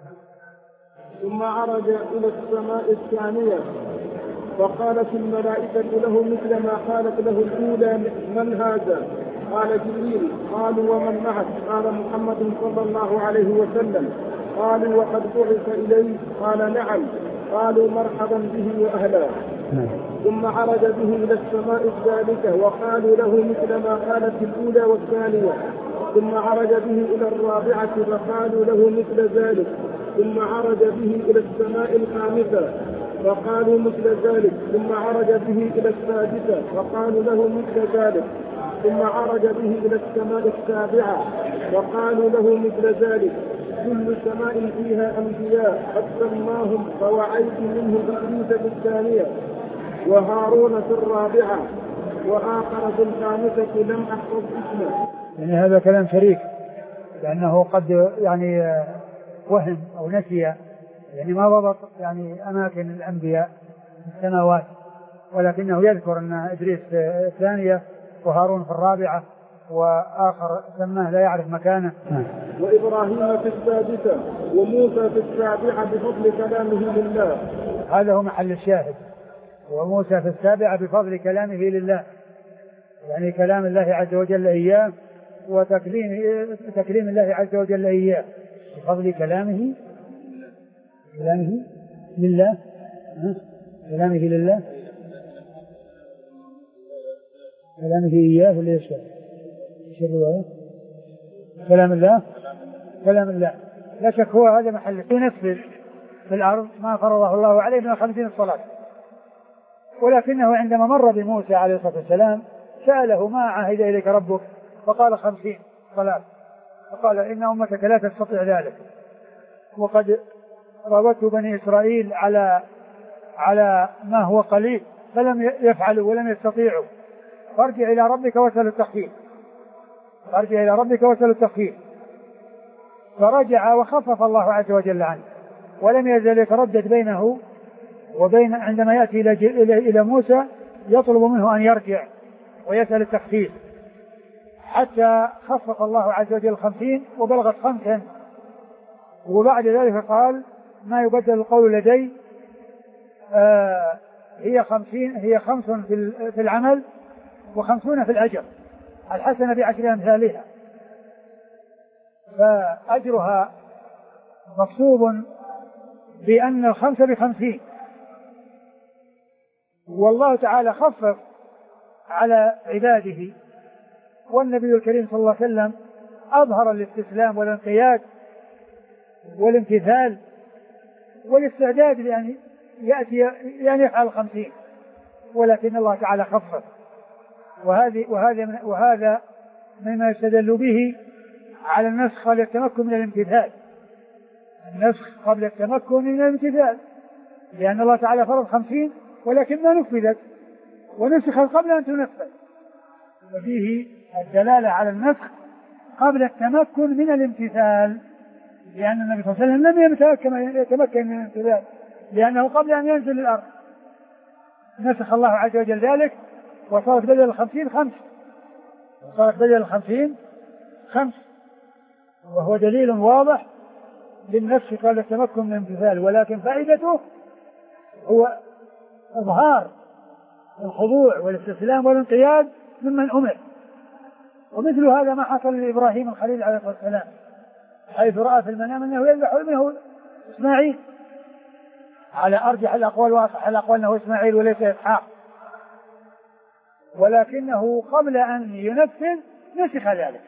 ثم عرج إلى السماء الثانية فقالت الملائكة له مثل ما قالت له الأولى من هذا؟ قال جبريل. قالوا ومن معك؟ قال محمد صلى الله عليه وسلم. قالوا وقد بعث إليه؟ قال نعم. قالوا مرحبا به وأهلا. ثم عرج به إلى السماء الثالثة وقالوا له مثل ما قالت الأولى والثانية. ثم عرج به إلى الرابعة فقالوا له مثل ذلك. ثم عرج به إلى السماء الخامسة فقالوا مثل ذلك. ثم عرج به إلى السادسة فقالوا له مثل ذلك. ثم عرج به إلى السماء السابعة فقالوا له مثل ذلك. كل سماء فيها أنبياء قد سماهم فوعيت منه إدريس في الثانية وهارون في الرابعة وآخر في الخامسة لم أحفظ اسمه. يعني هذا كلام شريك، لأنه قد يعني وهم أو نسي، يعني ما ضبط يعني أماكن الأنبياء في السماوات، ولكنه يذكر أن إدريس في الثانية وهارون في الرابعة وآخر سماه لا يعرف مكانه. وإبراهيم في السادسة وموسى في السابعة بفضل كلامه لله. هذا هو محل الشاهد. وموسى في السابعة بفضل كلامه لله، يعني كلام الله عز وجل إياه وتكليم تكليم الله عز وجل إياه بفضل كلامه كلامه لله كلامه لله كلامه إياه ولا يشهد ايش الرواية؟ كلام الله كلام الله لا شك هو هذا محل ينفذ في الأرض ما فرضه الله عليه من خمسين صلاة. ولكنه عندما مر بموسى عليه الصلاة والسلام سأله ما عهد إليك ربك؟ فقال خمسين صلاة. فقال إن أمتك لا تستطيع ذلك، وقد ربطت بني إسرائيل على على ما هو قليل فلم يفعلوا ولم يستطيعوا، فارجع إلى ربك واسأل التخفيف فارجع إلى ربك واسأل التخفيف. فرجع وخفف الله عز وجل عنه، ولم يزل يتردد بينه وبين عندما يأتي إلى, إلى, إلى موسى يطلب منه أن يرجع ويسأل التخفيف، حتى خفف الله عز وجل خمسين وبلغت خمسا. وبعد ذلك قال ما يبدل القول لدي آه هي خمسين هي خمس في العمل وخمسون في الأجر، الحسنة بعشر أمثالها، فأجرها مقصوب بأن الخمسة بخمسين. والله تعالى خفف على عباده، والنبي الكريم صلى الله عليه وسلم أظهر الاستسلام والانقياد والامتثال والاستعداد لأن يأتي يعني يفعل الخمسين، ولكن الله تعالى خفف. وهذه وهذا وهذا مما يستدل به على النسخ قبل التمكن من الامتثال، النسخ قبل التمكن من الامتثال، لأن الله تعالى فرض خمسين ولكن ما نفذت ونسخت قبل أن تنفذ، وفيه الدلالة على النسخ قبل التمكن من الامتثال، لأن النبي صلى الله عليه وسلم لم يتمكن من الامتثال لأنه قبل أن ينزل الأرض نسخ الله عز وجل ذلك، وصارت بدل الخمسين خمس وصارت بدل الخمسين خمس وهو دليل واضح للنسخ قبل التمكن من الامتثال، ولكن فائدته هو إظهار الخضوع والاستسلام والانقياد ممن أمر. ومثل هذا ما حصل لإبراهيم الخليل عليه الصلاة والسلام، حيث رأى في المنام أنه يذبح ابنه إسماعيل، على أرجح الأقوال وأصح الأقوال أنه إسماعيل وليس إسحاق، ولكنه قبل أن ينفذ نسخ ذلك،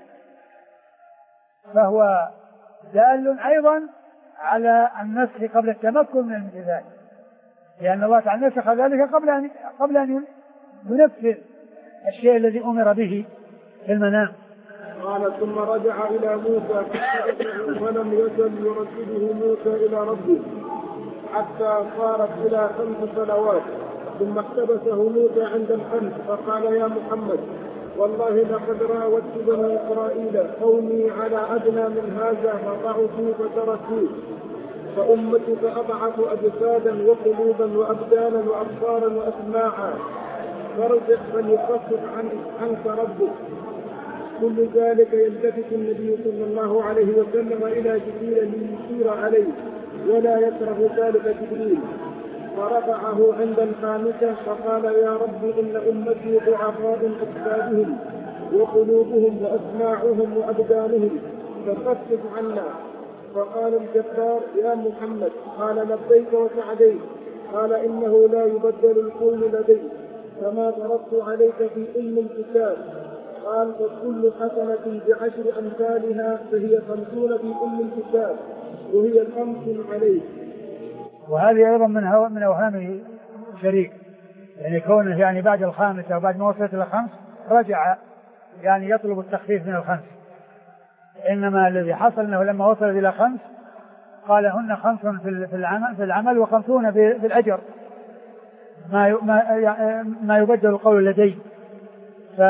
فهو دال أيضا على النسخ قبل التمكن من الامتثال، لأن الله تعالى نسخ ذلك قبل أن قبل أن ينفذ الشيء الذي أمر به في المنام. قال ثم رجع إلى موسى فلم يزل يرشده موسى إلى ربه حتى صارت إلى خمس صلوات، ثم احتبسه موسى عند الخمس فقال يا محمد والله لقد راودت بني إسرائيل قومي على أدنى من هذا فضعفوا فتركوه، فأمتك أضعف أجسادا وقلوبا وأبدانا وأبصارا وأسماعا، فارجع فليخفف عنك ربك. كل ذلك يلتفت النبي صلى الله عليه وسلم إلى جبريل ليشير عليه ولا يكره ذلك جبريل، فرفعه عند الخامسة فقال يا رب إن أمتي ضعفاء أجسادهم وقلوبهم وأسماعهم وأبدانهم فخفف عنا. فقال الجبار يا محمد قال لبيك وسعديك، قال إنه لا يبدل القول لدي كما فرضت عليك في أم الكتاب، قال فكل حسنة بعشر أمثالها فهي خمسون في أم الكتاب وهي خمس عليك. وهذه أيضا من هو من أوهام شريك، يعني كونه يعني بعد الخامسة وبعد ما وصلت إلى خمس رجع يعني يطلب التخفيف من الخمس، إنما الذي حصل أنه لما وصل إلى خمس قال هن خمس في العمل في العمل وخمسون في الأجر، ما ما يبدل القول لدي. ف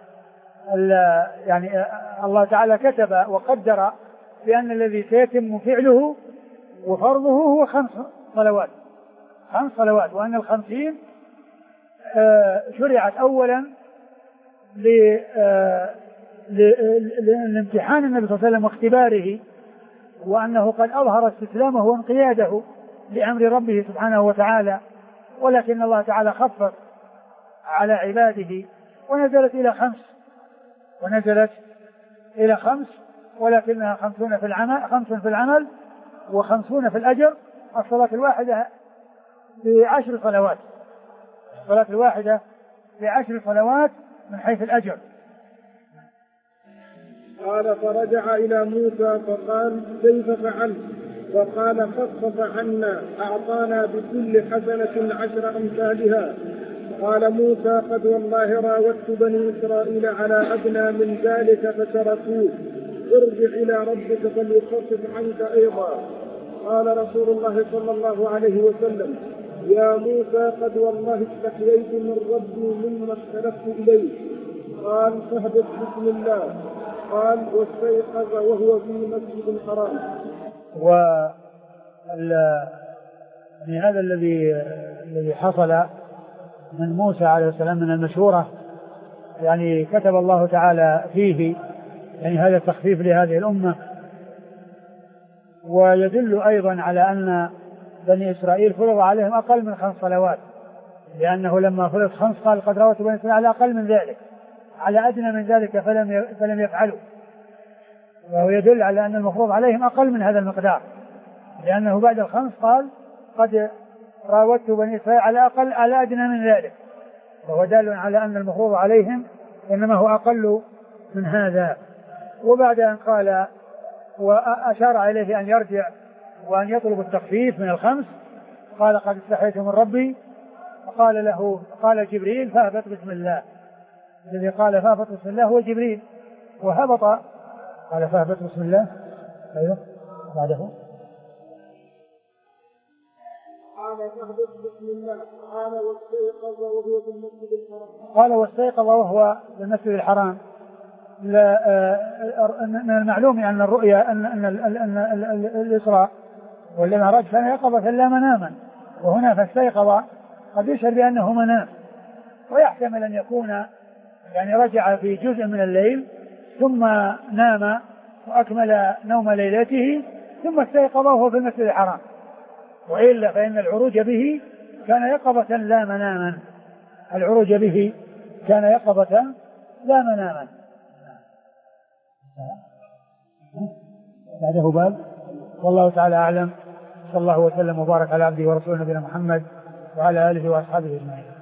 يعني الله تعالى كتب وقدر بأن الذي سيتم فعله وفرضه هو خمس صلوات خمس صلوات وأن الخمسين شرعت أولا لامتحان النبي صلى الله عليه وسلم واختباره، وأنه قد أظهر استسلامه وانقياده لأمر ربه سبحانه وتعالى، ولكن الله تعالى خفف على عباده ونزلت إلى خمس ونزلت إلى خمس ولكنها خمسون في العمل خمس في العمل وخمسون في الأجر. الصلاة الواحدة بعشر صلوات الصلاة الواحدة بعشر صلوات من حيث الأجر. قال فرجع إلى موسى فقال كيف فعلت؟ فقال خفف عنا أعطانا بكل حسنة عشر أمثالها. قال موسى قد والله راودت بني إسرائيل على أدنى من ذلك فتركوه، ارجع إلى ربك فليخفف عنك أيضا. قال رسول الله صلى الله عليه وسلم يا موسى قد والله استحييت من ربي مما اختلفت إليه. قال فاهبط بسم الله. قال واستيقظ وهو في مسجد الحرام. و هذا الذي الذي حصل من موسى عليه السلام من المشورة، يعني كتب الله تعالى فيه يعني هذا التخفيف لهذه الأمة، ويدل أيضا على أن بني إسرائيل فرض عليهم أقل من خمس صلوات، لأنه لما فرض خمس قال قد روت بني إسرائيل على أقل من ذلك، على أدنى من ذلك فلم فلم يفعلوا، وهو يدل على أن المفروض عليهم أقل من هذا المقدار، لأنه بعد الخمس قال قد راودت بني إسرائيل على أقل على أدنى من ذلك، وهو دال على أن المفروض عليهم إنما هو أقل من هذا. وبعد أن قال وأشار إليه أن يرجع وأن يطلب التخفيف من الخمس قال قد استحييت من ربي، فقال له قال جبريل فاهبط بسم الله، الذي قال فاهبط بسم الله هو جبريل، وهبط قال فاهبط بسم الله. أيوه بعده قال فاهبط بسم الله قال واستيقظ وهو في المسجد الحرام قال واستيقظ وهو في المسجد الحرام. من المعلوم أن الرؤيا أن أن أن الإسراء والمعراج كان يقظة لا مناما، وهنا فاستيقظ قد يشعر بأنه منام، ويحتمل أن يكون يعني رجع في جزء من الليل ثم نام وأكمل نوم ليلته ثم استيقظ وهو في المسجد الحرام، وإلا فإن العروج به كان يقظة لا مناما، العروج به كان يقظة لا مناما. بعده باب والله تعالى أعلم، صلى الله وسلم وبارك على عبده ورسوله نبينا محمد وعلى آله وأصحابه أجمعين.